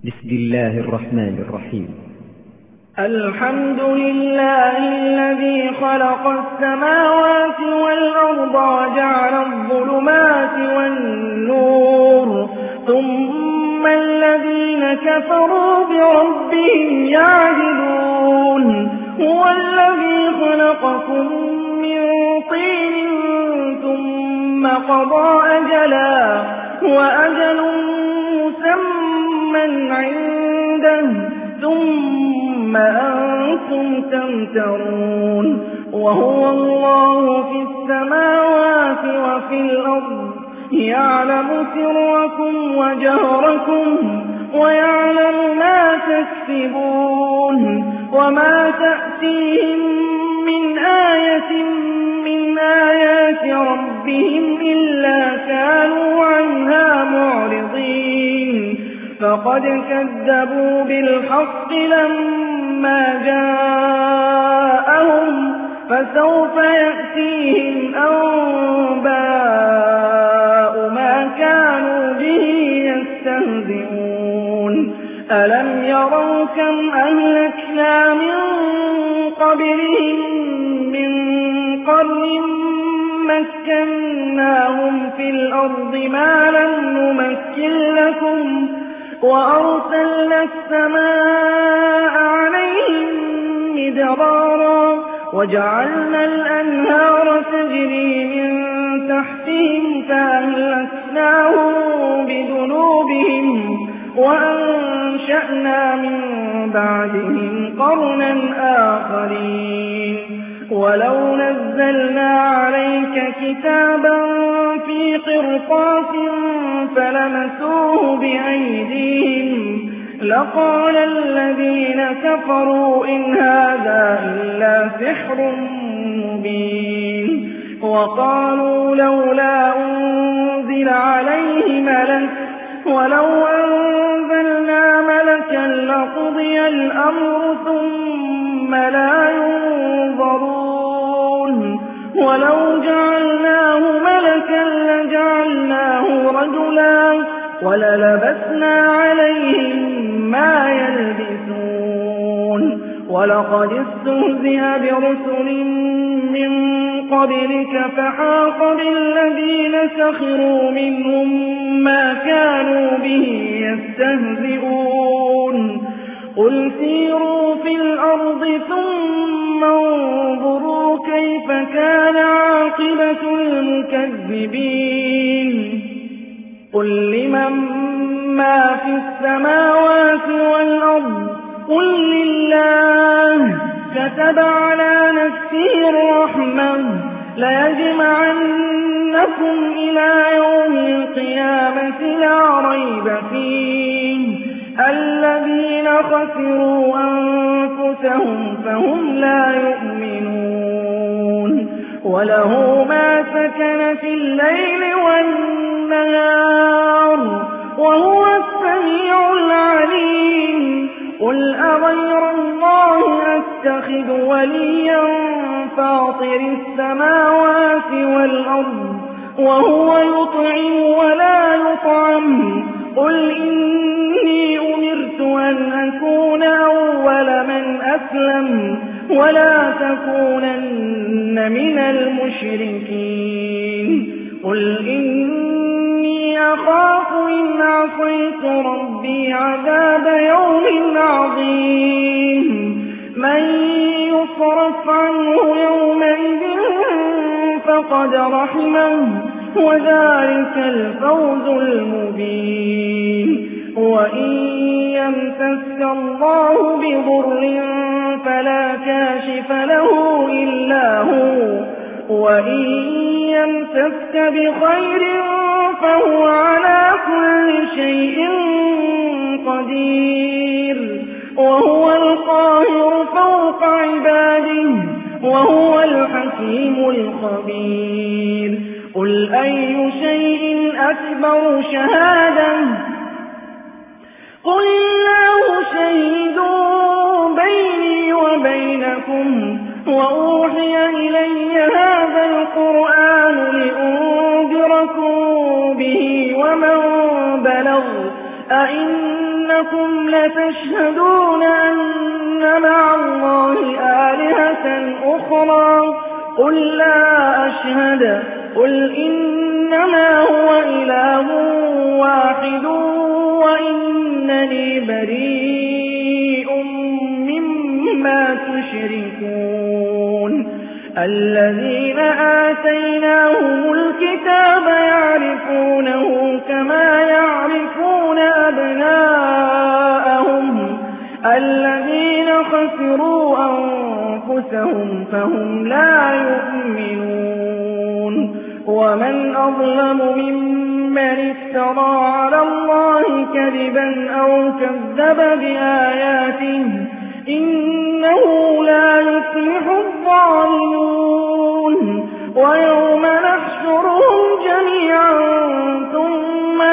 بسم الله الرحمن الرحيم. الحمد لله الذي خلق السماوات والأرض وجعل الظلمات والنور ثم الذين كفروا بربهم يعدلون. هو الذي خلقكم من طين ثم قضى أجلا وأجل مسمى عنده ثم أنتم تمترون. وهو الله في السماوات وفي الأرض يعلم سركم وجهركم ويعلم ما تكسبون. وما تأتيهم من آية من آيات ربهم إلا كانوا عنها معرضين. فقد كذبوا بالحق لما جاءهم فسوف يأتيهم أنباء ما كانوا به يستهزئون. ألم يروا كم أهلكنا من قبلهم من قرن مكناهم في الأرض ما لم نمكن لكم وأرسلنا السماء عليهم مدرارا وجعلنا الأنهار تجري من تحتهم فأهلكناهم بذنوبهم وأنشأنا من بعدهم قرنا آخرين. ولو نزلنا عليك كتابا في قرطاس فلمسوه بأيديهم لقال الذين كفروا إن هذا إلا سحر مبين. وقالوا لولا أنزل عليه ملك ولو أنزلنا ملكا لقضي الأمر ثم لا ينظرون. ولو جعلناه ملكا لجعلناه رجلا وللبسنا عليهم ما يلبسون. ولقد استهزئ برسل من قبلك فحاق بالذين سخروا منهم ما كانوا به يستهزئون. قل سيروا في الأرض ثم انظروا كيف كان عاقبة المكذبين. قل لمن ما في السماوات والأرض قل لله كتب على نفسه الرحمة ليجمعنكم إلى يوم القيامة لا ريب فيه الذين خسروا أنفسهم فهم لا يؤمنون. وله ما سكن في الليل والنهار وهو السميع العليم. قل أغير الله أتخذ وليا فاطر السماوات والأرض وهو يطعم ولا يطعم. قل إني أمرت أن أكون أول من أسلم ولا تكونن من المشركين. قل إني أخاف إن عصيت ربي عذاب يوم عظيم. من يصرف عنه يومئذ فقد رحمه وذلك الفوز المبين. وإن يمسسك الله بضر فلا كاشف له إلا هو وإن يمسسك بخير فهو على كل شيء قدير. وهو القاهر فوق عباده وهو الحكيم الخبير. قل أي شيء أكبر شهادة قل الله شهيد بيني وبينكم وأوحي إلي هذا القرآن لأنذركم به ومن بلغ أئنكم أَنَّكُمْ لَتَشْهَدُونَ أَنَّ مَعَ اللَّهِ آلِهَةً أُخْرَىٰ قُل لَّا أَشْهَدُ قُلْ إِنَّمَا هُوَ إِلَٰهٌ وَاحِدٌ وَإِنَّنِي بَرِيءٌ مِّمَّا تُشْرِكُونَ الَّذِينَ آتَيْنَاهُمُ الْكِتَابَ يَعْرِفُونَهُ كَمَا يَعْرِفُونَ أَبْنَاءَهُمُ الَّذِينَ خَسِرُوا أَنفُسَهُمْ فَهُمْ لَا يُؤْمِنُونَ وَمَنْ أَظْلَمُ مِمَّنِ افْتَرَىٰ عَلَى اللَّهِ كَذِبًا أَوْ كَذَّبَ بِآيَاتِهِ إِنَّهُ لا يفلح الظالمون ويوم نحشرهم جميعا ثم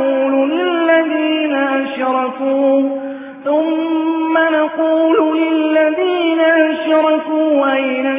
نقول للذين أشركوا أين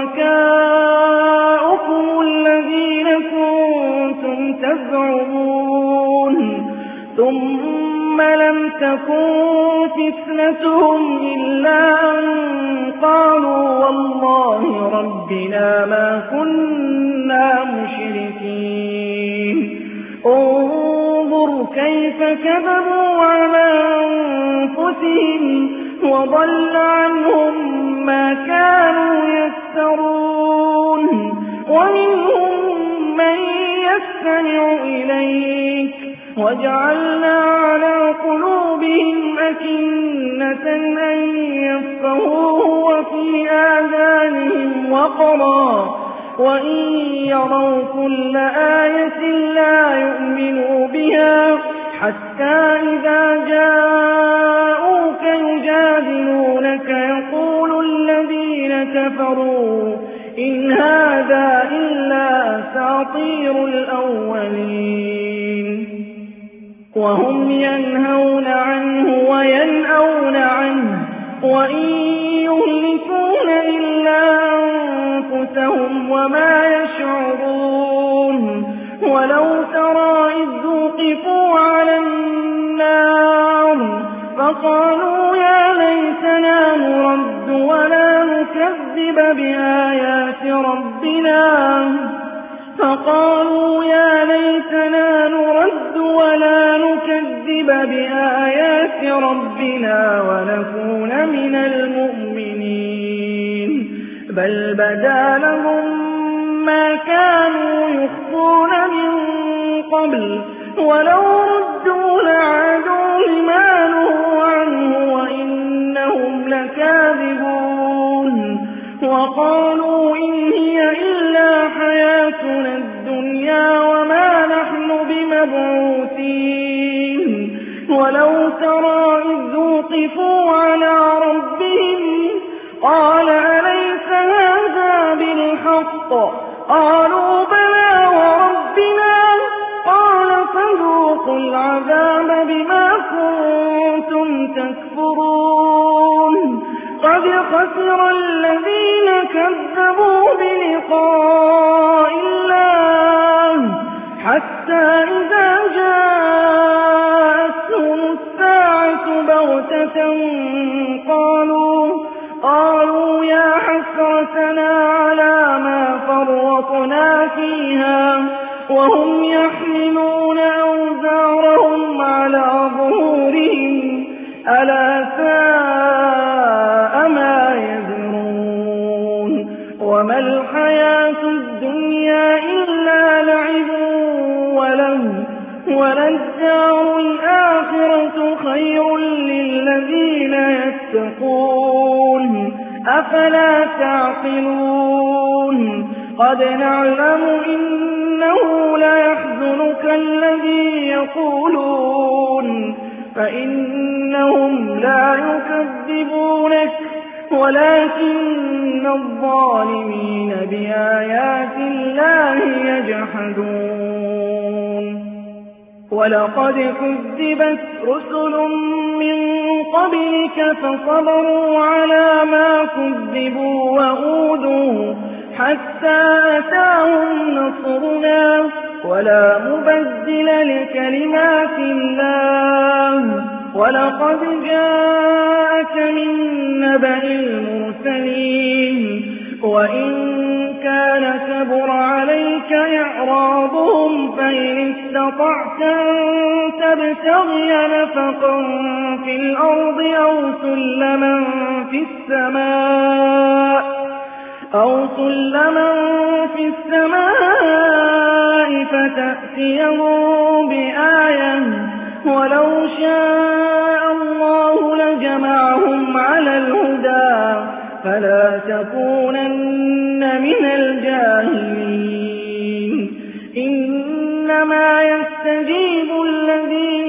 شركاؤكم الذين كنتم تزعمون ثم لم تكن فتنتهم إلا أن قالوا والله ربنا ما كنا مشركين انظر كيف كذبوا على أنفسهم وضل عنهم ما كانوا يفترون ومنهم من يستمع إليك وجعلنا على قلوبهم أكنة أن يفقهوه وفي آذانهم وقرا وإن يروا كل آية لا يؤمنوا بها حتى إذا جاءوك يجادلونك يقول الذين كفروا إن هذا إلا أساطير الأولين وهم ينهون عنه وينأون عنه وإن يهلكون إلا أنفسهم وما يشعرون ولو ترى إذ وقفوا على النار فقالوا يا ليتنا نرد ولا نكذب بآيات ربنا ونكون من المؤمنين بل بدا لهم ما كانوا يخفون من قبل ولو ردوا لعادوا لما نهوا عنه وإنهم لكاذبون وقالوا إن هي إلا حياتنا الدنيا وما نحن بمبعوثين ولو ترى إذ وقفوا على ربهم قال أليس هذا بالحق قالوا بلى وربنا قال فذوقوا العذاب بما كنتم تكفرون قد خسر الذين كذبوا بلقاء الله حتى إذا جاءتهم الساعة بغتة قالوا يا حسرتنا على ما فرطنا فيها وهم يحملون أوزارهم على ظهورهم ألا ساء ما يزرون وما الحياة الدنيا إلا لعب وله وللدار الآخرة خير للذين يتقون أفلا تعقلون قد نعلم إنه ليحزنك الذي يقولون فإنهم لا يكذبونك ولكن الظالمين بآيات الله يجحدون ولقد كذبت رسل من قبلك فصبروا على ما كذبوا وأوذوا حتى أتاهم نصرنا ولا مبدل لكلمات الله ولقد جاءك من نبأ المرسلين وإن كان كبر عليك إعراضهم فإن استطعت أن تبتغي نفقا في الأرض أو سلما في السماء فتأتيهم بآية ولو شاء الله لجمعهم على الهدى فلا تكونن من الجاهلين إنما يستجيب الذين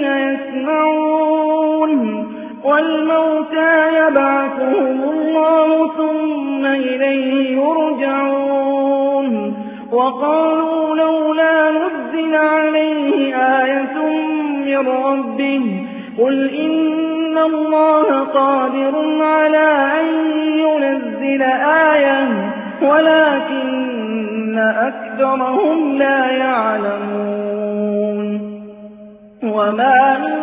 يسمعون والموتى يبعثهم الله ثم إليه يرجعون وقالوا لولا نزل عليه آية من ربه قل إن الله قادر على أن ينزل آية ولكن أكثرهم لا يعلمون وما من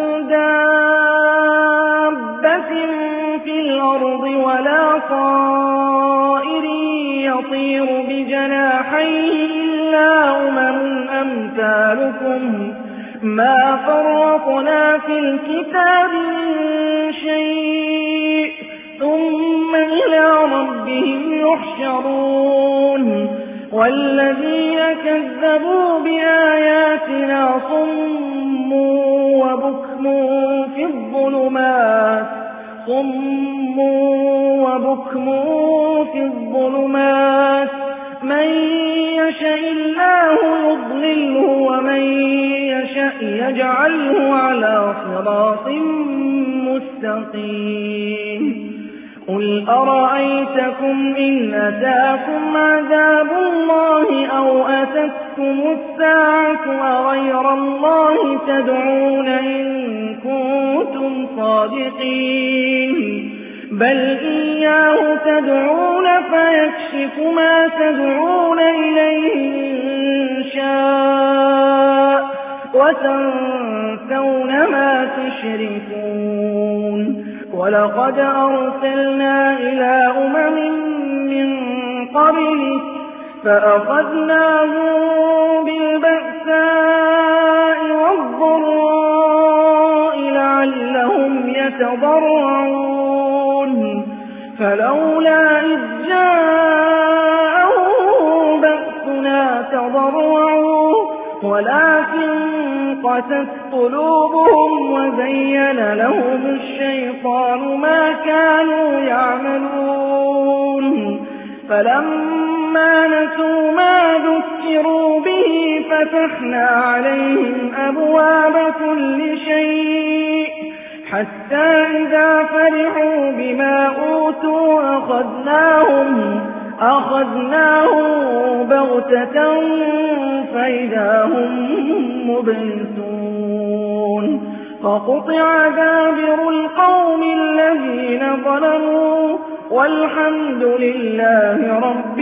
دابة في الأرض ولا طائر يطير بجناحيه إلا أمثالكم ما فرطنا في الكتاب من شيء ثم إلى ربهم يحشرون والذين كذبوا بآياتنا صم وبكم في الظلمات من يشاء الله يضلله ومن يشاء يجعله على صراط مستقيم قل أرأيتكم إن أتاكم عذاب الله أو أتتكم الساعة أغير الله تدعون إن كنتم صادقين بل إياه تدعون فيكشف ما تدعون إليه إن شاء وتنسون ما تشركون ولقد أرسلنا إلى من قبلك فأخذناهم بالبأساء والضراء لعلهم يتضرعون فلولا إذ جاءهم بأسنا تضرعوا ولكن قست قلوبهم وزين لهم الشيطان ما كانوا يعملون فلما نسوا ما ذكروا به فتحنا عليهم أبواب كل شيء حتى إذا فرحوا بما أوتوا أخذناهم بغتة فإذا هم مبلسون فقطع دابر القوم الذين ظلموا والحمد لله رب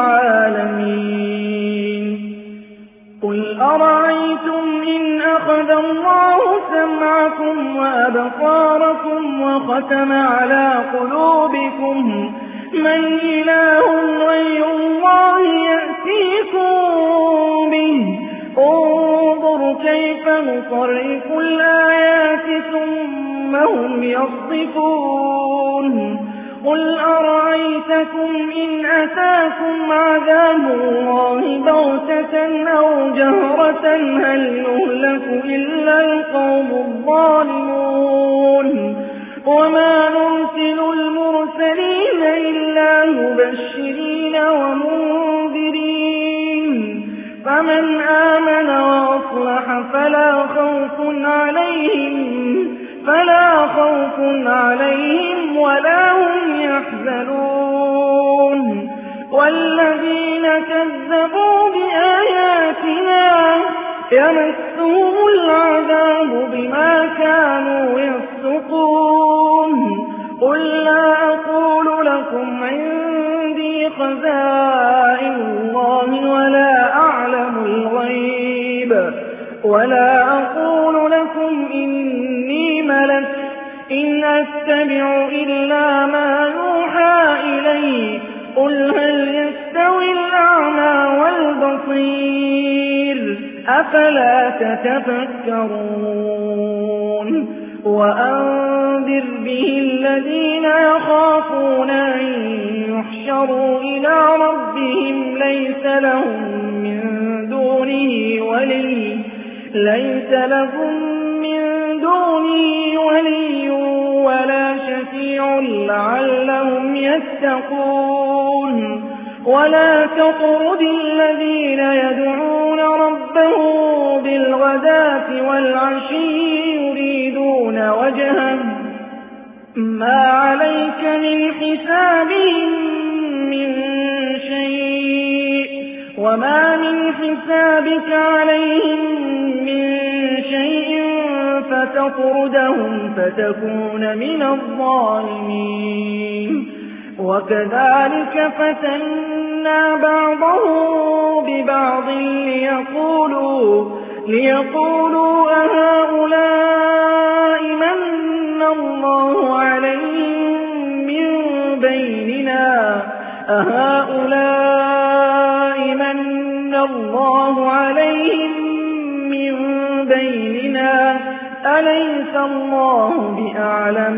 العالمين قل أرأيتم إن أخذ الله سمعكم وأبصاركم وختم على قلوبكم من إله غير الله يأتيكم به انظر كيف نصرف الآيات ثم هم يصدفون قل أرأيتكم إن أتاكم عذاب الله بغتة أو جهرة هل يهلك إلا القوم الظالمون وما نرسل المرسلين إلا مبشرين ومنذرين فمن آمن وأصلح فلا خوف عليهم ولا هم يحزنون والذين كذبوا بآياتنا يمسهم العذاب بما كانوا يفسقون قل لا أقول لكم عندي خزائن الله ولا أقول لكم إني ملك إن أتبع إلا ما يوحى إلي قل هل يستوي الأعمى والبصير أفلا تتفكرون وأنذر به الذين يخافون أن يحشروا إلى ربهم ليس لهم من دونه ولي ولا شفيع لعلهم يتقون ولا تطرد الذين يدعون ربهم بالغداة والعشي يريدون وجهه ما عليك من حسابهم من شيء وما من حسابك عليهم من شيء فتطردهم فتكون من الظالمين وكذلك فتنا بعضهم ببعض ليقولوا أهؤلاء من الله عليهم من بيننا أليس الله بأعلم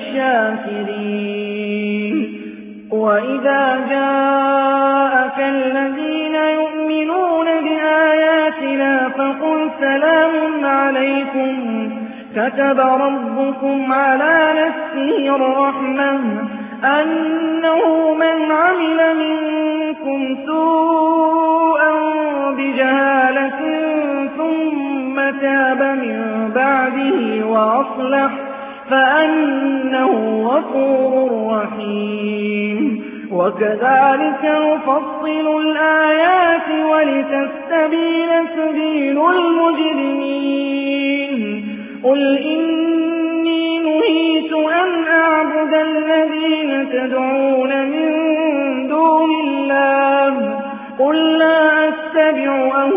بالشاكرين وإذا جاءك الذين يؤمنون بآياتنا فقل سلام عليكم كتب ربكم على نفسه الرحمة أنه من عمل منكم سوءا بجهالة ثم تاب من بعده وأصلح فأنه غفور رحيم وكذلك نفصل الآيات ولتستبين سبيل المجرمين قل إني نهيت أن أعبد الذين تدعون من دون الله قل لا أتبع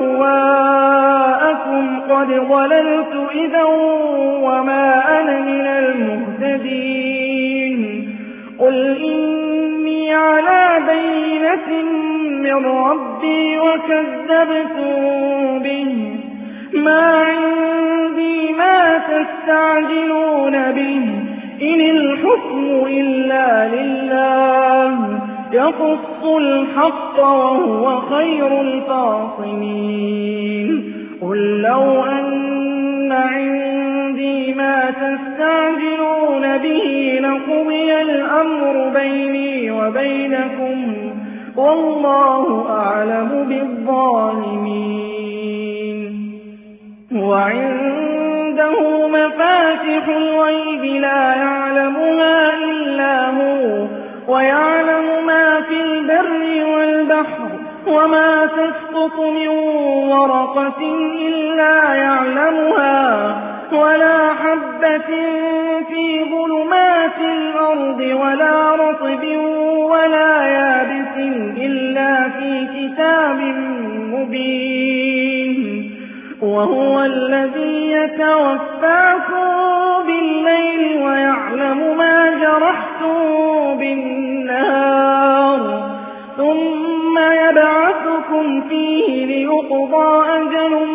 أهواءكم قد ضللت إذا وما أنا من المهتدين قل إني على بينة من ربي وكذبتم به ما عندي ما تستعجلون به إن الحكم إلا لله يقص الحق وهو خير الفاصلين قل لو أن عندي ما تستعجلون به لقضي الأمر بيني وبينكم والله أعلم بالظالمين وعنده مفاتح الغيب لا يعلمها إلا هو ويعلم ما في البر والبحر وما تسقط من ورقة إلا يعلمها ولا حبة في ظلمات الأرض ولا رطب ولا يابس إلا في كتاب مبين وهو الذي يتوفاكم بالليل ويعلم ما جرحتم بالنهار ثم يبعثكم فيه ليقضى أجل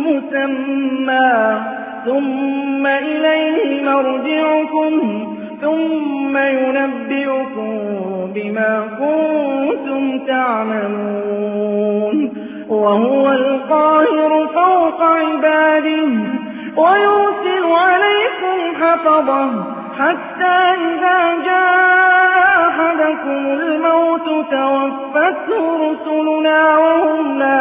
مسمى ثم إليه مرجعكم ثم ينبئكم بما كنتم تعملون وهو القاهر فوق عباده ويرسل عليكم حفظه حتى إذا جاء أحدكم الموت توفته رسلنا وهم لا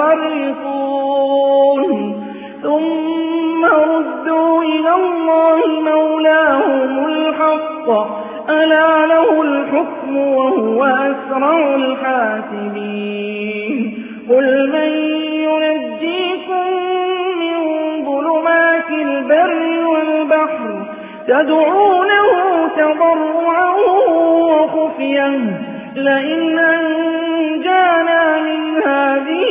يفرطون ثم ردوا إلى الله مولاهم الحق ألا له الحكم وهو أسرع الحاسبين قل من ينجيكم من ظلمات البر والبحر تدعونه تضرعا وخفيا لئن أنجانا من هذه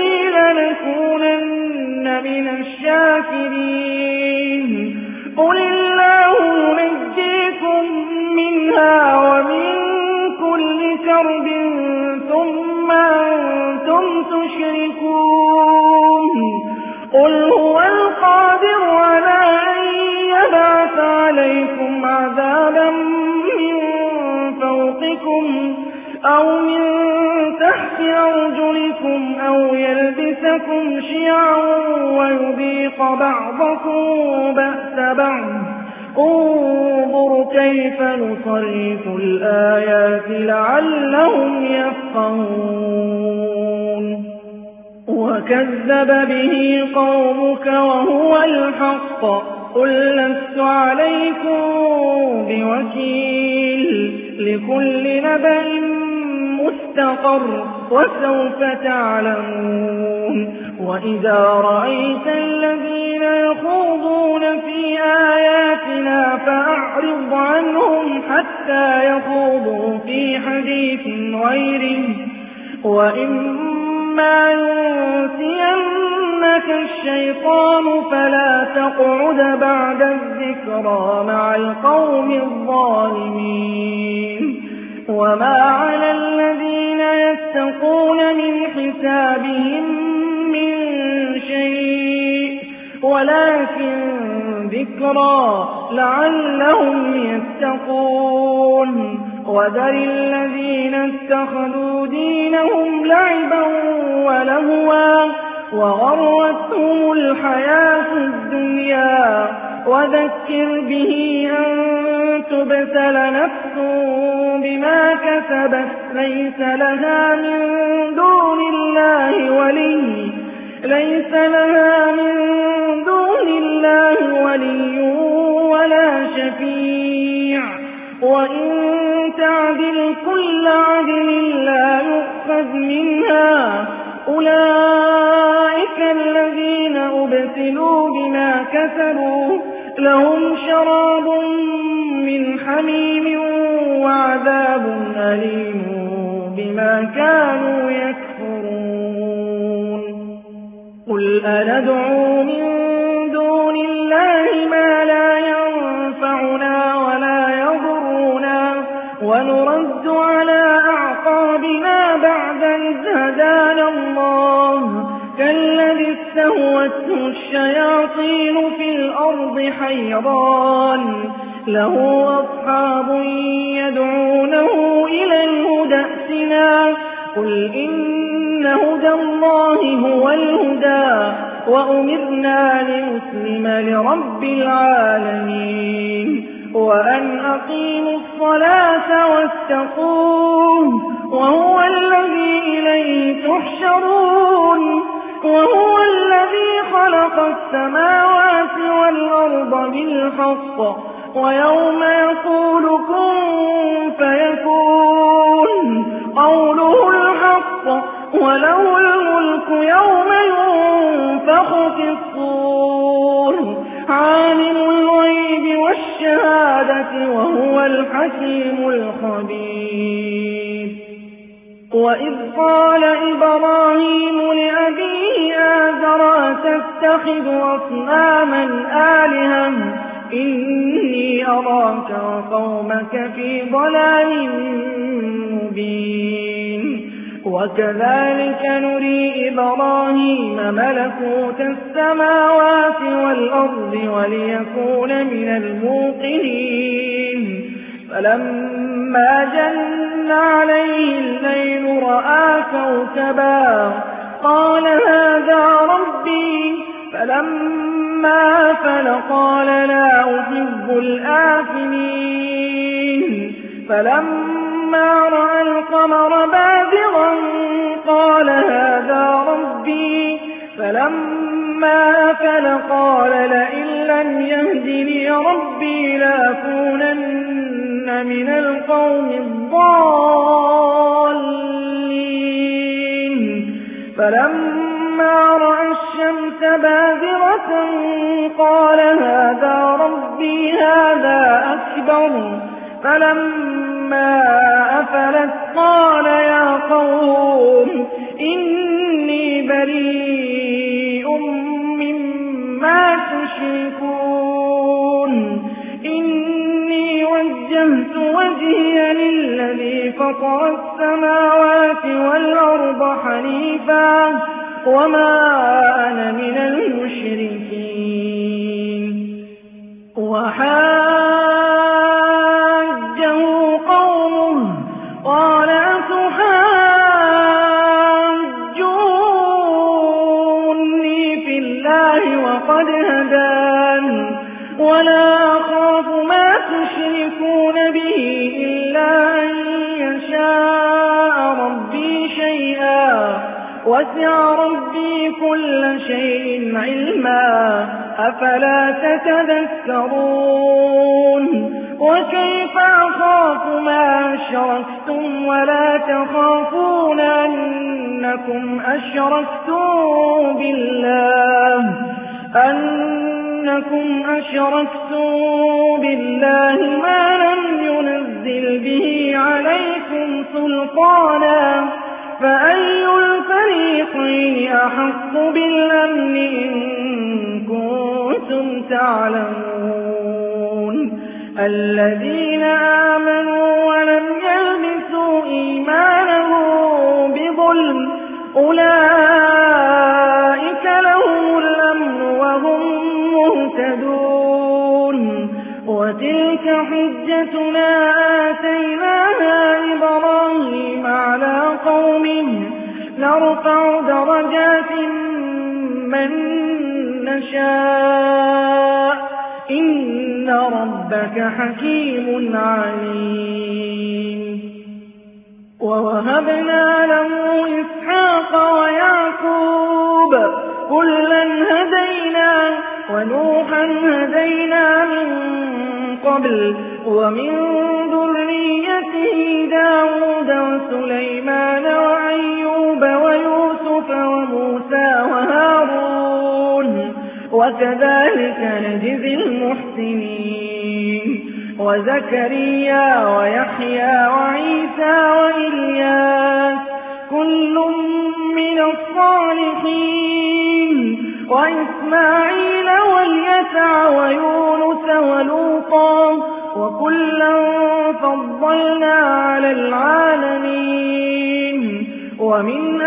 لنكونن من الشاكرين قل الله ينجيكم أرض ثم أنتم تشركون قل هو القادر على أن يبعث عليكم عذابا من فوقكم أو من تحت أرجلكم أو يلبسكم شيعا ويذيق بعضكم بأس بعض انظر كيف نصرف الآيات لعلهم يفقهون وكذب به قومك وهو الحق قل لست عليكم بوكيل لكل نبأ مستقر وسوف تعلمون وإذا رأيت الذين يخوضون في آياتنا فأعرض عنهم حتى يخوضوا في حديث غيره وإما ينسينك الشيطان فلا تقعد بعد الذكرى مع القوم الظالمين وما على الذين يتقون من حسابهم من شيء ولكن ذكرى لعلهم يتقون وذر الذين اتخذوا دينهم لعبا ولهوا وغرتهم الحياة الدنيا وذكر به أن تبتل نفس بما كسبت ليس لها من دون الله ولي ولا شفيع وإن تعدل كل عدل لا يؤخذ منها أولئك الذين أبتلوا بما كسبوا لهم شراب من حميم وعذاب أليم بما كانوا يكفرون قل أندعو من دون الله ما لا ينفعنا ولا يضرنا ونرد على أعقابنا بعد إذ هدانا الله كالذي استهوته الشياطين في الأرض حيران له أصحاب يدعونه إلى الهدى ائتنا قل إن هدى الله هو الهدى وأمرنا لنسلم لرب العالمين وأن أقيموا الصلاة واتقوه وهو الذي إليه تحشرون وهو الذي خلق السماوات والأرض بالحق ويوم يقول كن فيكون قوله الحق وله الملك يوم ينفخ في الصور عالم الغيب والشهادة وهو الحكيم الخبير وإذ قال إبراهيم لأبيه آزر أتتخذ أصناما آلهة إني أراك وقومك في ضلال مبين وكذلك نري إبراهيم ملكوت السماوات والأرض وليكون من الموقنين فلما جن عليه الليل رأى كوكبا قال هذا ربي فلما أفل قال لا أحب الآفلين فلما رأى القمر بازغا قال هذا ربي فلما أفل قال لئن لم يهدني ربي لأكونن من القوم الضالين فلما رأى الشمس بازغة قال هذا ربي هذا أكبر فلما أفلت قال يا قوم إني بريء مما تشركون إني وجهت وجهت وجهي للذي فطر السماوات والأرض حنيفا وما أنا من المشركين وحاجه قومه قال أتحاجوني في الله وقد هدان ولا أخاف ما تشركون به إلا أن يشاء ربي شيئا وسع ربي كل شيء علما أفلا تتذكرون وكيف أخاف ما أشركتم ولا تخافون أنكم أشركتم بالله ما لم ينزل به عليكم سلطانا فأي الفريقين أحق بالأمن إن كنتم تعلمون الذين آمنوا ولم يلبسوا إيمانهم بظلم أولئك لهم الأمن وهم مهتدون وتلك حجتنا آتيناها إبراهيم على قومه نرفع درجات من نشاء إن ربك حكيم عليم ووهبنا له إسحاق ويعقوب كلا هدينا ونوحا هدينا من قبل ومن ذريته داود وسليمان وأيوب ويوسف وموسى وهارون وكذلك نجزي المحسنين وزكريا ويحيى وعيسى وإلياس كل من الصالحين وإسماعيل واليسع ويونس ولوطا وكلا فضلنا على العالمين ومن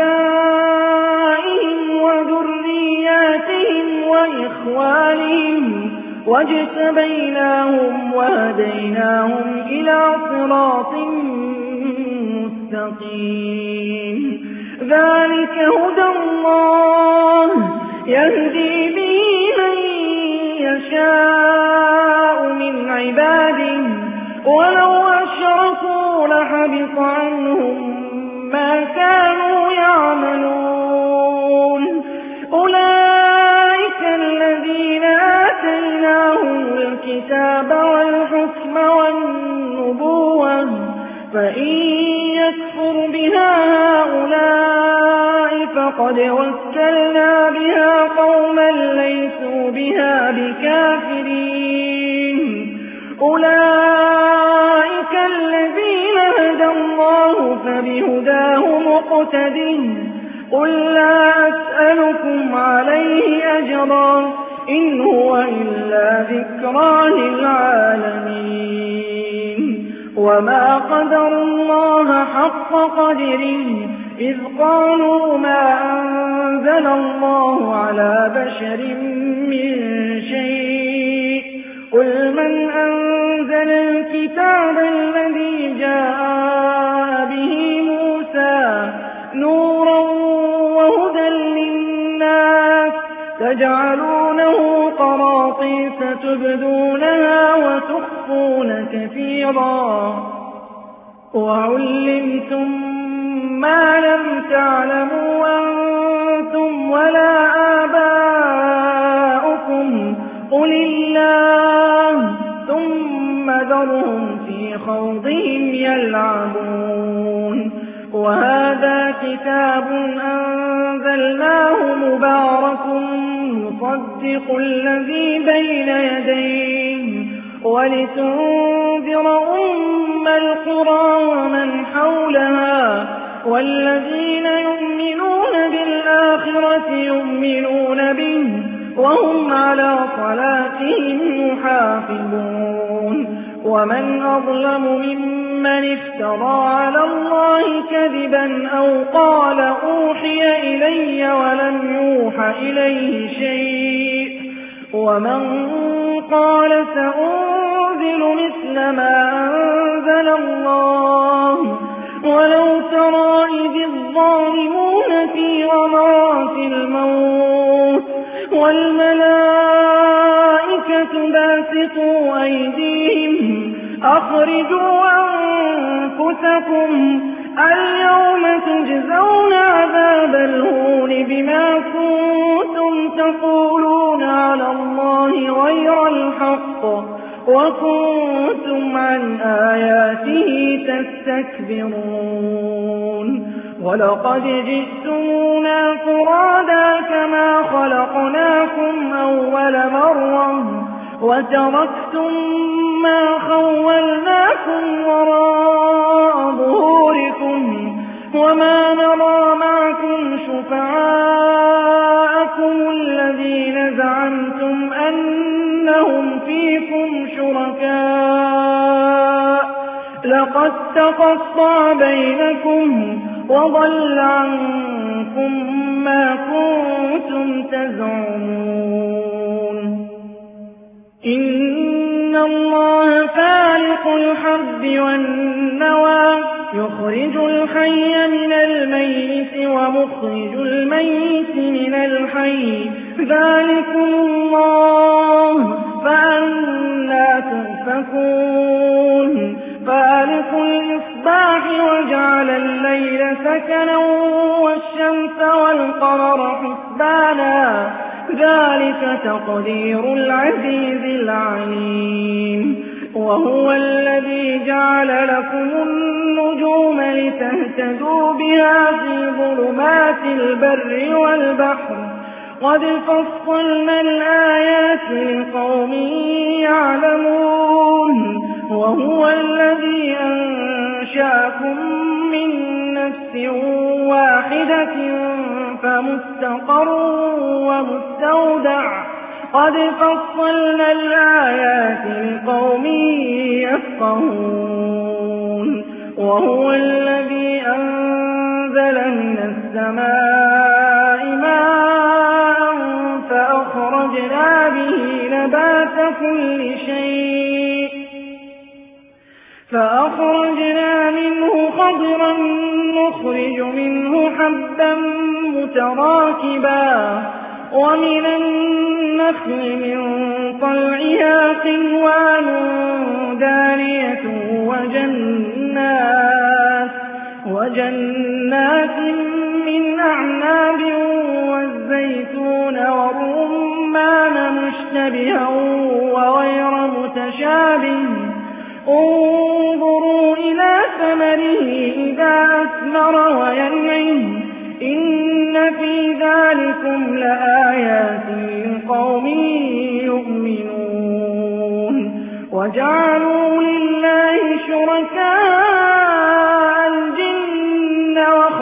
آبائهم وذرياتهم وإخوانهم واجتبيناهم وهديناهم إلى صراط مستقيم ذلك هدى الله يهدي به من يشاء من عباده ولو أشركوا لحبط عنهم ما كانوا يعملون أولئك الذين آتيناهم الكتاب والحكم والنبوة فإن يكفر بها هؤلاء فقد وكلنا بها قوما ليسوا بها بكافرين أولئك الذين هدى الله فبهداه مقتده قل لا أسألكم عليه أجرا إن هو إلا ذكرى للعالمين وما قدروا الله حق قدره إذ قالوا ما أنزل الله على بشر من شيء قل من أنزل الكتاب الذي جاء به موسى نورا وهدى للناس تجعلونه قراطيس تبدونها وتخفون كثيرا وعلمتم ما لم تعلموا أنتم ولا آباؤكم قل الله ثم ذرهم في خوضهم يلعبون وهذا كتاب أنزلناه مبارك مصدق الذي بين يديه ولتنذر أم القرى ومن حولها والذين يؤمنون بالآخرة يؤمنون به وهم على صلاتهم يحافظون ومن أظلم ممن افترى على الله كذبا أو قال أوحي إلي ولم يوحى إليه شيء ومن قال سأنزل مثل ما أنزل الله ولو ترى إذ الظالمون في غمرات الموت والملائكة باسطوا أيديهم أخرجوا أنفسكم اليوم تجزون عذاب الهون بما كنتم تقولون على الله غير الحق وكنتم عن آياته تستكبرون ولقد جئتمونا فرادا كما خلقناكم أول مرة وتركتم ما خولناكم وراء ظهوركم وما نرى معكم شفعاءكم الذين زعمتم أنهم فيكم شركاء لقد تقطع بينكم وضل عنكم ما كنتم تزعمون إن الله فالق الحب والنوى يخرج الحي من الميت ومخرج الميت من الحي ذلكم الله فأنى تؤفكون فالق الإصباح وجعل الليل سكنا والشمس والقمر حسبانا ذلك تقدير العزيز العليم وهو الذي جعل لكم النجوم لتهتدوا بها في ظلمات البر والبحر قد فصلنا الآيات لقوم يعلمون وهو الذي أنشأكم من نفس واحدة فمستقر ومستودع قد فصلنا الآيات لقوم يفقهون وهو الذي أنزل من السماء ماء فأخرجنا به نبات كل شيء فأخرجنا منه خضرا نخرج منه حبا متراكبا ومن النخل من طلعها قنوان دانية وجنات من أعناب والزيتون والرمان مشتبها وغير متشابه انظروا إلى ثمره إذا أثمر وينعم إن في ذلكم لآيات لقوم يؤمنون وجعلوا لله شركاء الجن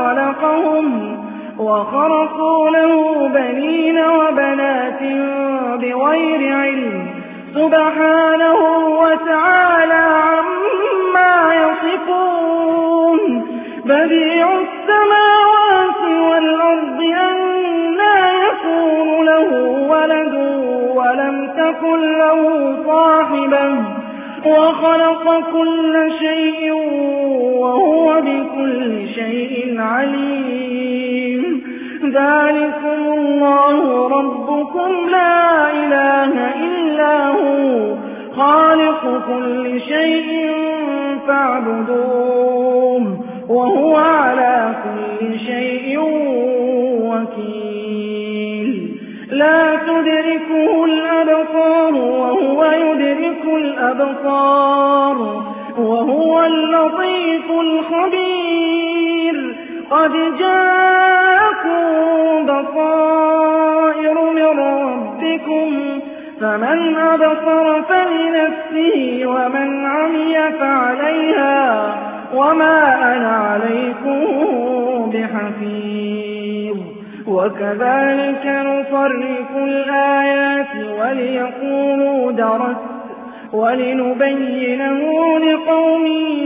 وخرقوا له بنين وبنات بغير علم سبحانه وتعالى عما يصفون بديع السماوات والأرض أنى يكون له ولد ولم تكن له صاحبة وخلق كل شيء وهو بكل شيء عليم ذلكم الله ربكم لا إله إلا هو خالق كل شيء فاعبدوه وهو على كل شيء وكيل لا تدركه الأبصار وهو يدرك الأبصار وهو اللطيف الخبير قد جاءكم بصائر من ربكم فمن أبصر فلنفسه ومن عمي فعليها وما أنا عليكم بحفيظ وكذلك نصرف الآيات وليقولوا درست ولنبينه لقوم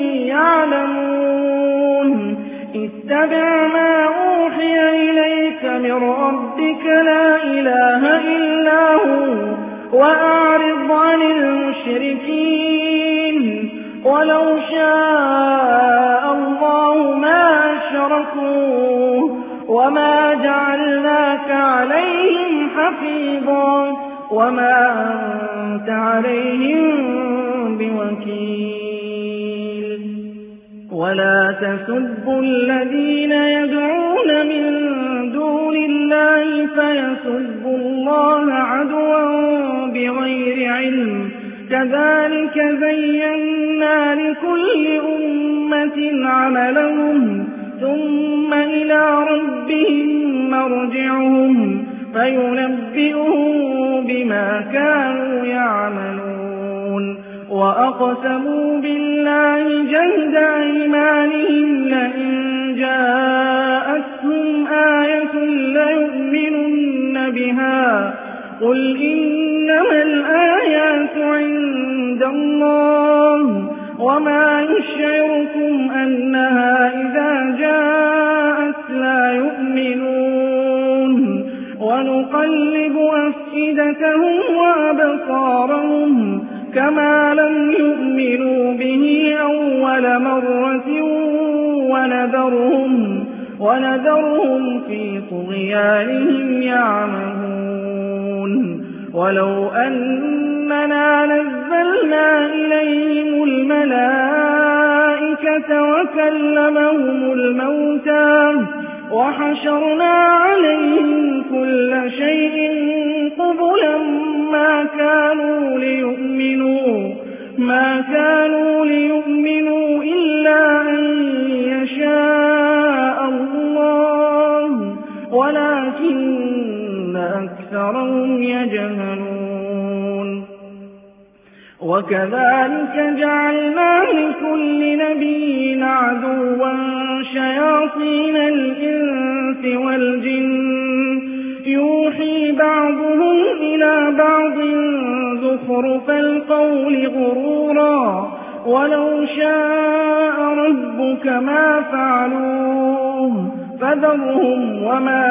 يعلمون اتبع ما أوحي إليك من ربك لا إله إلا هو وأعرض عن المشركين ولو شاء الله ما أشركوا وما جعلناك عليهم حفيظا وما أنت عليهم بوكيل ولا تسبوا الذين يدعون من دون الله فيسبوا الله عدوا بغير علم كذلك زينا لكل أمة عملهم ثم إلى ربهم مرجعهم فينبئهم بما كانوا يعملون وأقسموا بالله جهد أيمانهم لئن جاءتهم آية ليؤمنن بها قل إنما الآيات عند الله وما يشعركم أنها إذا جاءت لا يؤمنون ونقلب أفئدتهم وأبصارهم كما لم يؤمنوا به أول مرة ونذرهم في طغيانهم يعمهون ولو أننا نزلنا إليهم الملائكة وكلمهم الموتى وحشرنا عليهم كل شيء قبلا ما كانوا ليؤمنوا إلا أن يشاء الله ولكن أكثرهم يجهلون وكذلك جعلنا لكل نبي عدوا شياطين الإنس والجن يوحي بعضهم إلى بعض زخرف القول غرورا ولو شاء ربك ما فعلوه فذرهم وما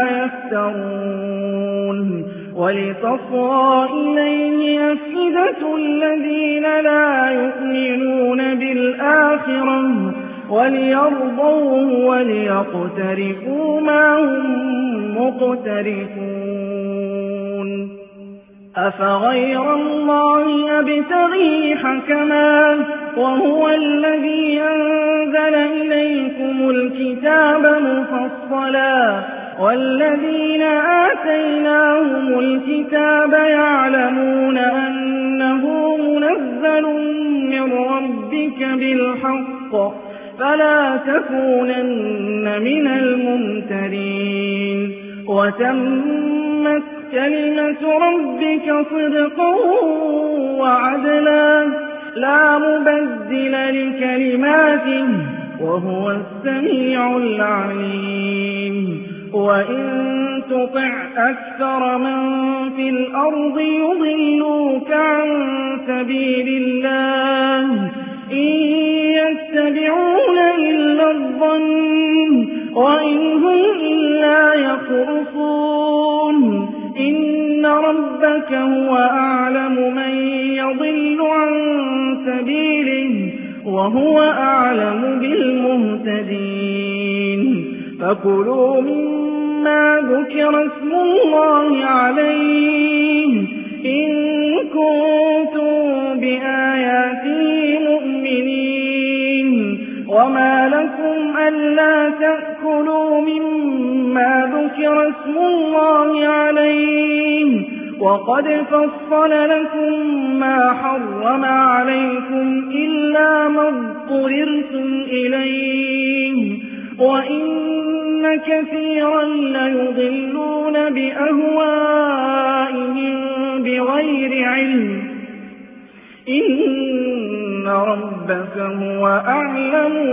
يفترون ولتصغى إليه أفئدة الذين لا يؤمنون بالآخرة وليرضوه وليقترفوا ما هم مقترفون أفغير الله أبتغي حكما وهو الذي أنزل إليكم الكتاب مفصلا والذين آتيناهم الكتاب يعلمون أنه منزل من ربك بالحق فلا تكونن من الممترين وتمت كلمة ربك صدقا وعدلا لا مبدل لكلماته وهو السميع العليم وإن تطع أكثر من في الأرض يضلوك عن سبيل الله إن يتبعون إلا الظن وإن هم إلا يخرصون إن ربك هو أعلم من يضل عن سبيله وهو أعلم بالمهتدين فكلوا مما ذكر اسم الله عليه إن كنتم بآياته مؤمنين وما لكم ألا تأكلوا مما ذكر اسم الله عليه وقد فصل لكم ما حرم عليكم إلا ما اضطررتم إليه وإن كثيرا ليضلون بأهوائهم بغير علم إن ربك هو أعلم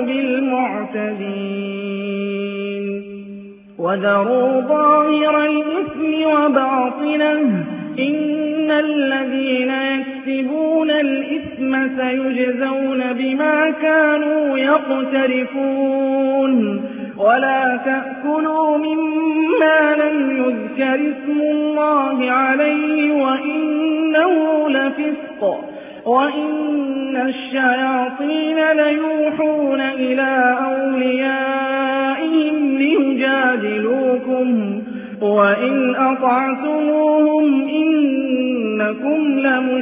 بالمعتدين وذروا ظاهر الإثم وباطنه إن الذين يكسبون الإثم سيجزون بما كانوا يقترفون ولا تأكلوا مما لم يذكر اسم الله عليه وإنه لفسق وإن الشياطين ليوحون إلى أوليائهم ليجادلوكم وإن أطعتموهم إنكم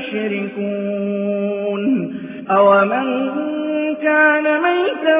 لمشركون أومن كان ميتا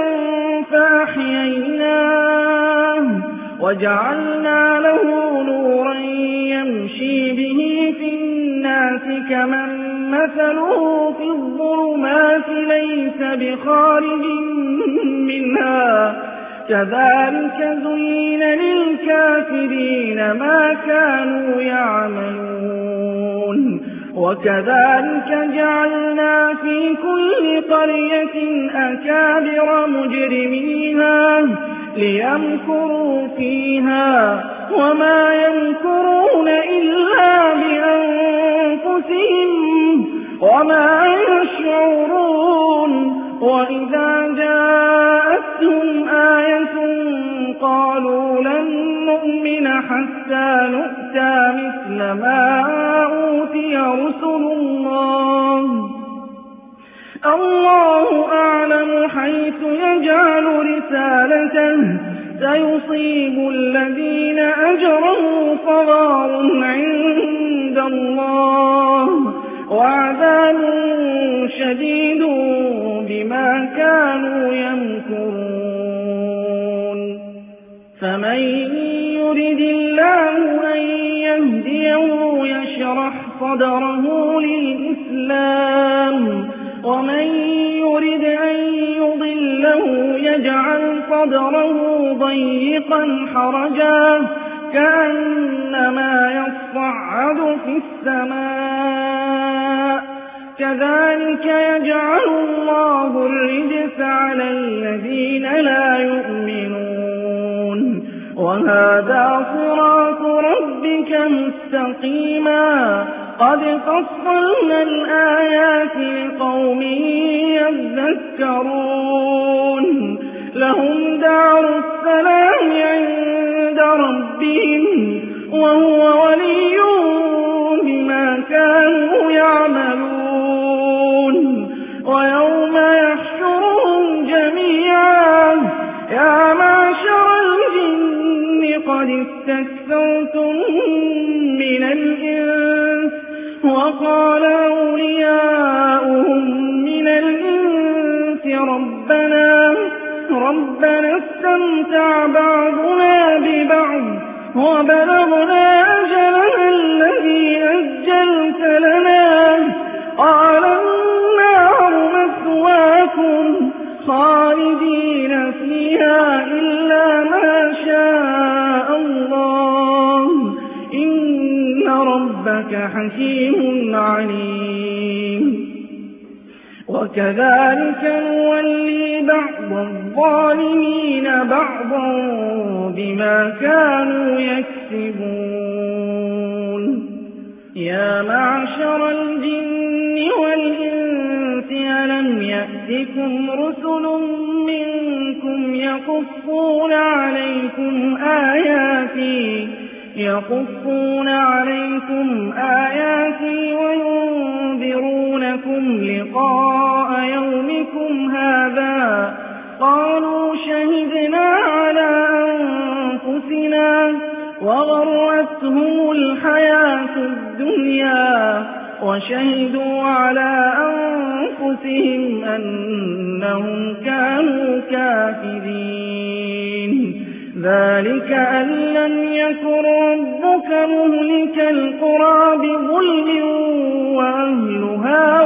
فأحييناه وجعلنا له نورا يمشي به في الناس كمن مثله في الظلمات ليس بخارج منها كذلك زين للكافرين ما كانوا يعملون وكذلك جعلنا في كل قرية أكابر مجرميها ليمكروا فيها وما يمكرون إلا بأنفسهم وما يشعرون وإذا جاءتهم آية قالوا لن نؤمن حتى نؤتى مثل ما أوتي رسل الله أعلم حيث يجعل رسالته سيصيب الذين أجرموا صغار عند الله وعذاب شديد بما كانوا يمكرون فمن يرد الله أن يهديه يشرح صدره للإسلام ومن يرد أن يضله يجعل صدره ضيقا حرجا كأنما يصعد في السماء كذلك يجعل الله الرجس على الذين لا يؤمنون وهذا صراط ربك مستقيما قد فصلنا الآيات لقوم يذكرون لهم دار السلام عند ربهم وهو ولي بما كانوا يعملون ويوم يحشرهم جميعا يا معشر الجن قد استكثرتم من الإنس وقال أولياؤهم من الإنس ربنا استمتع بعضنا ببعض وبلغنا أجلنا الذي أجلت لنا قال النار مثواكم خالدين فيها إلا ما شاء الله إن ربك حكيم عليم وكذلك نولي بعض الظالمين بعضا بما كانوا يكسبون يا معشر الجن والإنس ألم يأتكم رسل منكم يقصون عليكم آياتي وينذرونكم لقاء يومكم هذا قالوا شهدنا على أنفسنا وغرتهم الحياة الدنيا وشهدوا على أنفسهم أنهم كانوا كافرين ذلك أن لم يكن ربك مهلك القرى بظلم وأهلها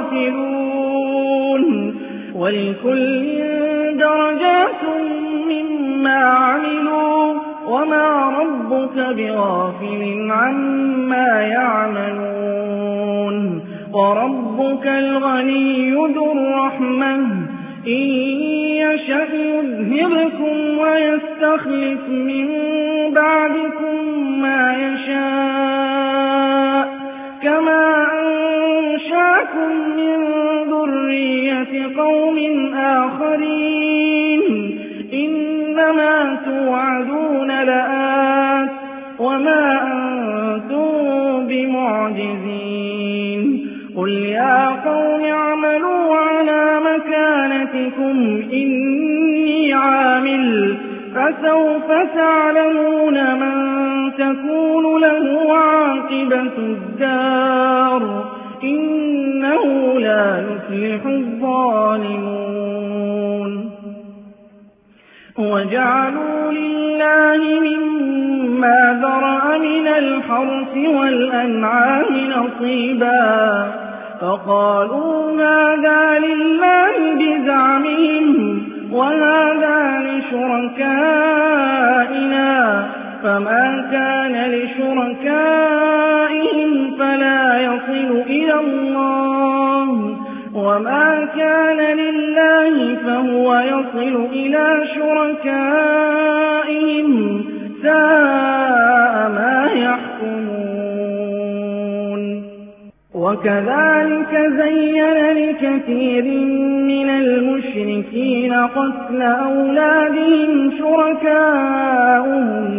غافلون ولكل درجات مما عملوا وما ربك بغافل عما يعملون وربك الغني ذو الرحمة إن يشأ يذهبكم ويستخلف من بعدكم ما يشاء كما أنشأكم من ذرية قوم آخرين إنما توعدون لآت وما أنتم بمعجزين قل يا قوم اعملوا على مكانتكم إني عامل فسوف تعلمون من تكون له عاقبة الدار إنه لا يفلح الظالمون وجعلوا لله مما ذرأ من الحرث والأنعام نصيبا فقالوا هذا لله بزعمهم وهذا لشركائنا فما كان لشركائهم فلا يصل إلى الله وما كان لله فهو يصل إلى شركائهم ساء ما يحكمون وكذلك زين لكثير من المشركين قتل أولادهم شركاؤهم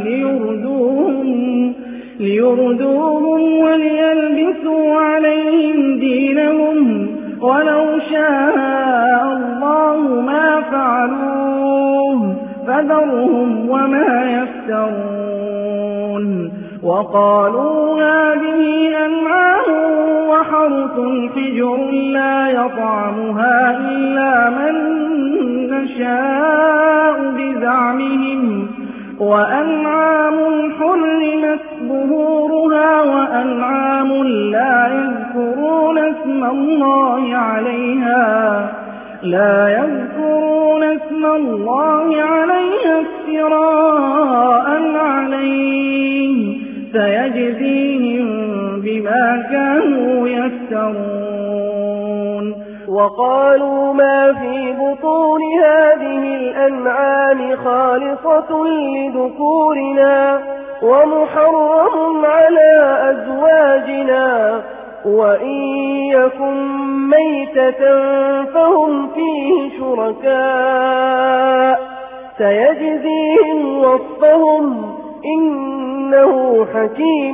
ليردوهم وليلبسوا عليهم دينهم ولو شاء الله ما فعلوه فذرهم وما يفترون وقالوا هذه أنعام وحرث حجر لا يطعمها إلا من نشاء بزعمهم وأنعام حرمت ظهورها وأنعام لا يذكرون اسم الله عليها افتراء عليه سيجزيهم بما كانوا يفترون وقالوا ما في بطون هذه الأنعام خالصة لذكورنا ومحرم على أزواجنا وإن يكن ميتة فهم فيه شركاء سيجزيهم وصفهم إنه حكيم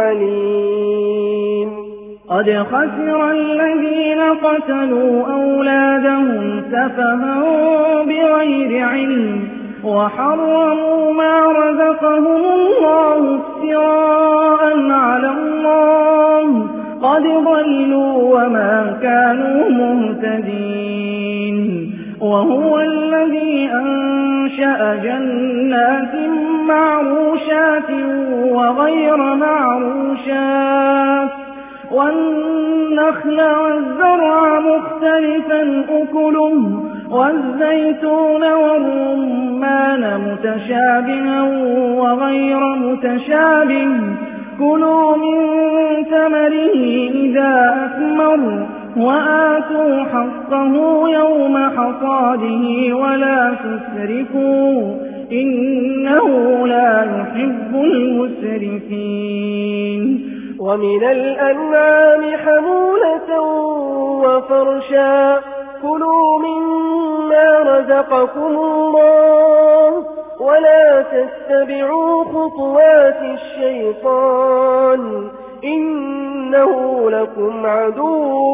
عليم قد خسر الذين قتلوا أولادهم سفها بغير علم وحرموا ما رزقهم الله افتراء على الله قد ضلوا وما كانوا مهتدين وهو الذي أنشأ جنات معروشات وغير معروشات والنخل والزرع مختلفا أكله والزيتون والرمان متشابها وغير متشابه كلوا من ثمره إذا أثمر وآتوا حقه يوم حصاده ولا تسرفوا إنه لا يحب المسرفين ومن الأنعام حمولة وفرشا كلوا مما رزقكم الله ولا تتبعوا خطوات الشيطان إنه لكم عدو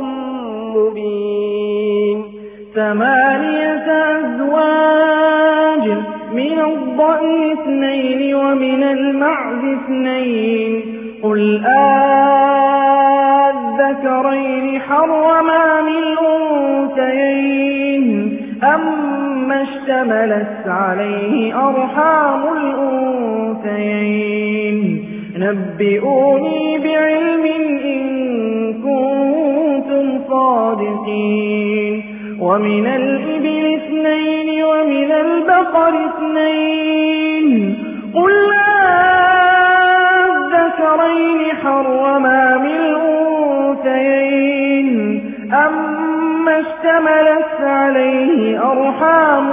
مبين 8 أزواج من الضأن 2 ومن المعز 2 قل الذكرين حرم أم الأنثيين أما اشتملت عليه أرحام الأنثيين نبئوني بعلم إن كنتم صادقين ومن الإبل 2 ومن البقر 2 قل الذكرين حرم أم الأنثيين أما اشتملت عليه أرحام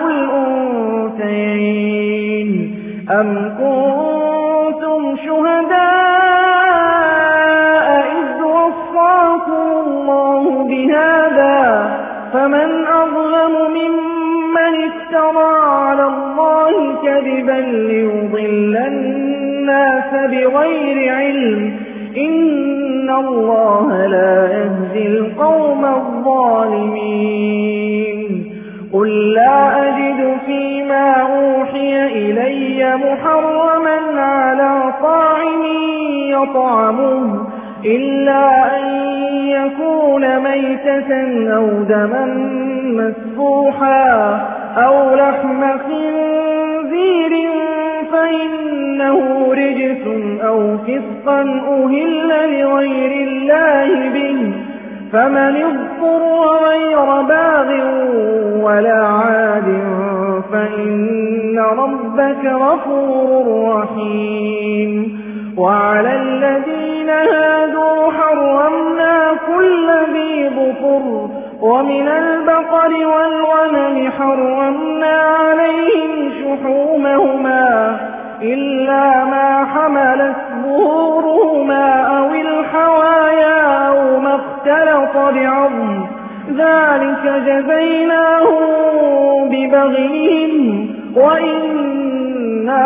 الأنثيين أم كنتم شهداء إذ وصاكم أظلم ممن افترى على الله كذبا ليضل الناس بغير علم إن الله لا يهدي القوم الظالمين قل لا أجد فيما أوحي إلي محرما على طاعم يطعمه إلا أن يكون ميتة أو دما مسفوحا أو لحم خنزير فإنه رجس أو فسقا أهل لغير الله به فمن اضطر غير باغ ولا عاد فإن ربك غفور رحيم وعلى الذين هادوا حرمنا كل ذي ظفر ومن البقر والغنم حرمنا عليهم شحومهما إلا ما حملت ظهورهما أو الحوايا أو ما اختلط بعظم ذلك جزيناهم ببغيهم وإنا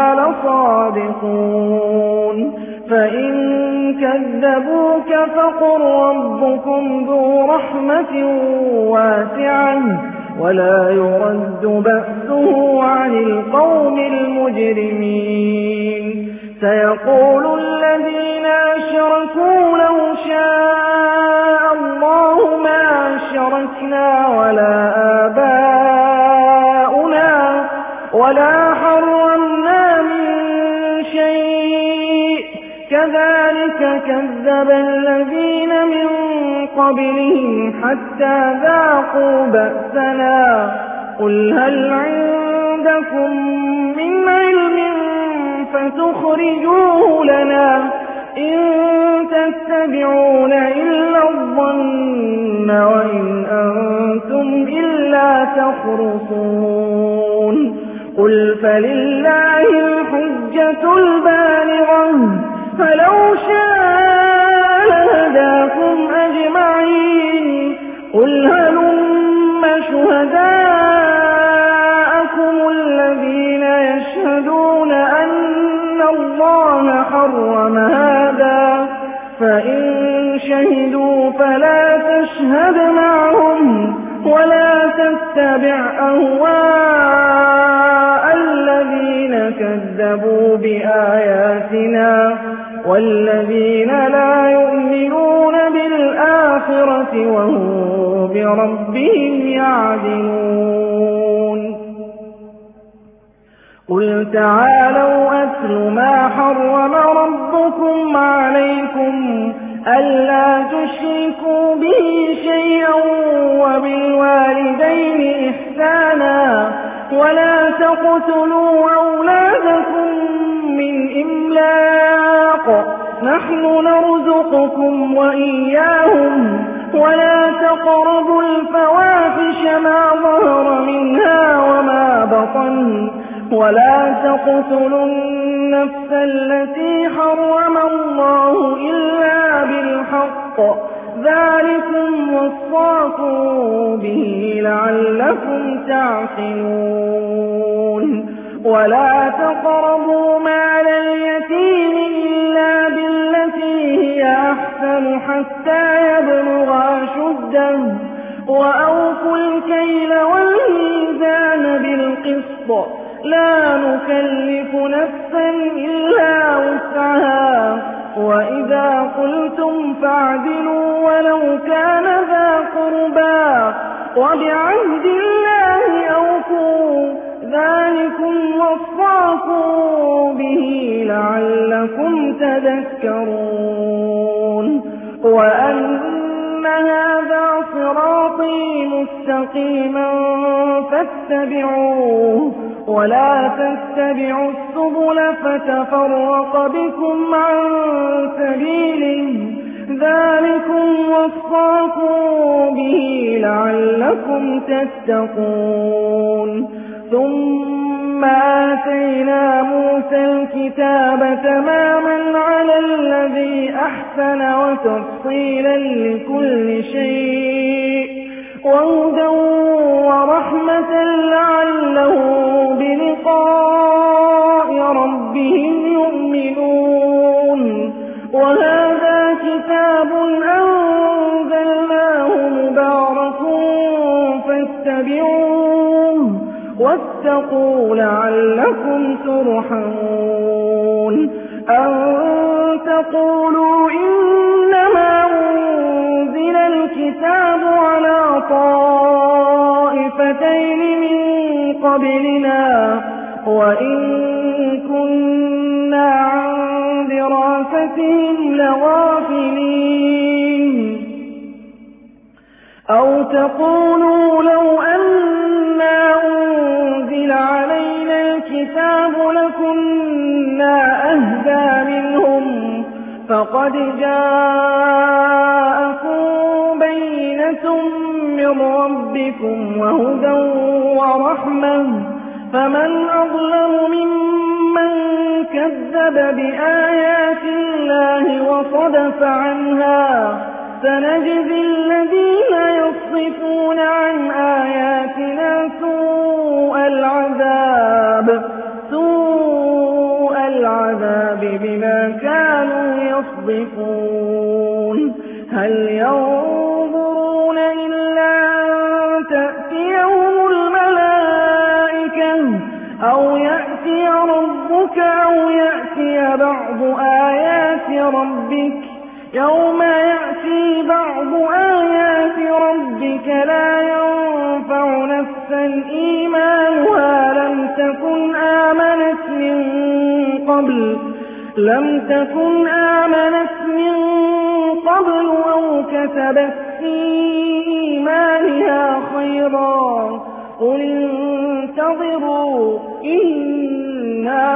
لصادقون فإن كذبوك فقل ربكم ذو رحمة واسعة ولا يرد بأسه عن القوم المجرمين سيقول الذين أشركوا لو شاء الله ما أشركنا ولا آباؤنا ولا حرمنا من شيء كذلك كذب الذين من قبلهم حتى ذاقوا بأسنا قل هل عندكم من علم فتخرجوه لنا إن تتبعون إلا الظن وإن أنتم إلا تخرصون قل فلله الحجة البالغة فلو شاء لهداكم أجمعين قل هلم شهداءكم الذين يشهدون أن الله حرم هذا فإن شهدوا فلا تشهد معهم ولا تتبع أهواء الذين كذبوا بآياتنا والذين لا يؤمنون بالآخرة وهم بربهم يعدلون قل تعالوا أتل ما حرم ربكم عليكم ألا تشركوا به شيئا وبالوالدين إحسانا ولا تقتلوا أولادكم من إملاق نحن نرزقكم وإياهم ولا تقربوا الفواحش ما ظهر منها وما بطن ولا تقتلوا النفس التي حرم الله إلا بالحق ذلكم وصاكم به لعلكم تعقلون ولا تقربوا مال اليتيم إلا بالتي هي أحسن حتى يبلغ أشده وأوفوا الكيل والميزان بالقسط لا نكلف نفسا إلا وسعها وإذا قلتم فاعدلوا ولو كان ذا قربى وبعهد الله أوفوا ذلكم وصاكم به لعلكم تذكرون وأن هذا صراطي مستقيما فاتبعوه ولا تتبعوا السبل فتفرق بكم عن سبيله ذلكم وصاكم به لعلكم تتقون ثم آتينا موسى الكتاب تماما على الذي أحسن وتفصيلا لكل شيء وهدى ورحمة لعلهم بلقاء ربهم يؤمنون وهذا كتاب أنزلناه مبارك فاتبعوه واتقوا لعلكم ترحمون أن تقولوا إنما أنزل الكتاب على طائفتين من قبلنا وإن كنا عن دراستهم لغافلين أو تقولوا لو أنا أنزل علينا الكتاب لكنا أهدى منهم فقد جاءكم بينة من ربكم وهدى ورحمة فمن أظلم ممن كذب بآيات الله وصدف عنها سنجزي الذين يصدفون عن آياتنا سوء العذاب بما كانوا يصدفون هل ينظرون إلا أن تأتيهم الملائكة أو يأتي ربك أو يأتي بعض آيات ربك يوم يأتي بعض آيات ربك لا ينفع نفسا إيمانها لم تكن آمنت من قبل أو كسبت في إيمانها خيرا قل انتظروا إنا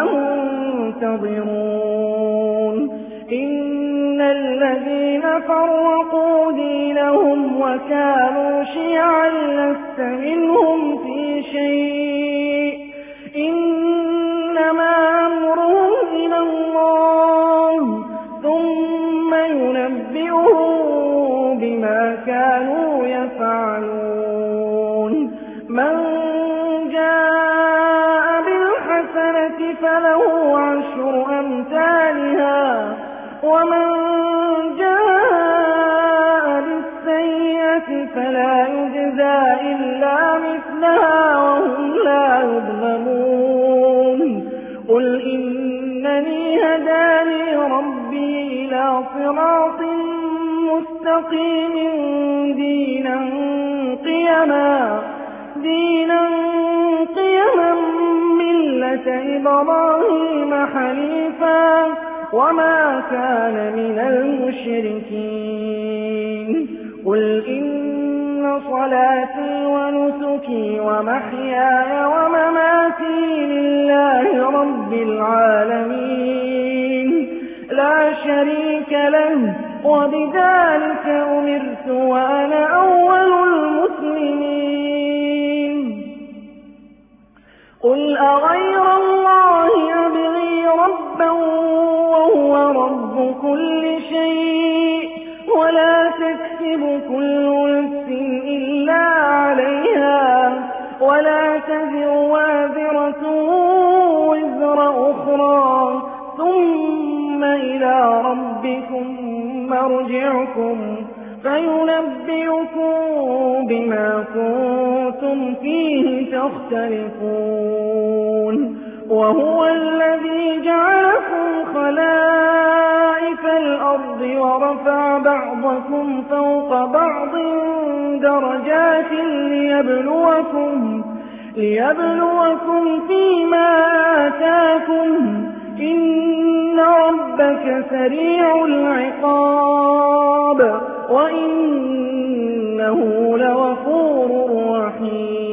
منتظرون إن الذين فرقوا دينهم وكانوا شيعا لست منهم في شيء إنما أمرهم إلى الله ثم ينبئهم بما كانوا يفعلون من جاء بالحسنة فله عشر أمثالها ومن جاء بالسيئة فلا يجزى إلا مثلها وهم لا يظلمون قل إنني هداني ربي إلى صراط مستقيم دينا قيما ملة إبراهيم حنيفا وما كان من المشركين قل إن صلاتي ونسكي ومحياي ومماتي لله رب العالمين لا شريك له وبذلك أمرت وأنا أول المسلمين قل أغير الله أبغي ربا وهو رب كل شيء ولا تكسب كل نفس إلا عليها ولا تزر وازرة وزر أخرى ثم إلى ربكم مرجعكم فينبئكم بما كنتم فيه تختلفون وهو الذي جعلكم خلائف الأرض ورفع بعضكم فوق بعض درجات ليبلوكم فيما آتاكم إن ربك سريع العقاب وإنه لغفور رحيم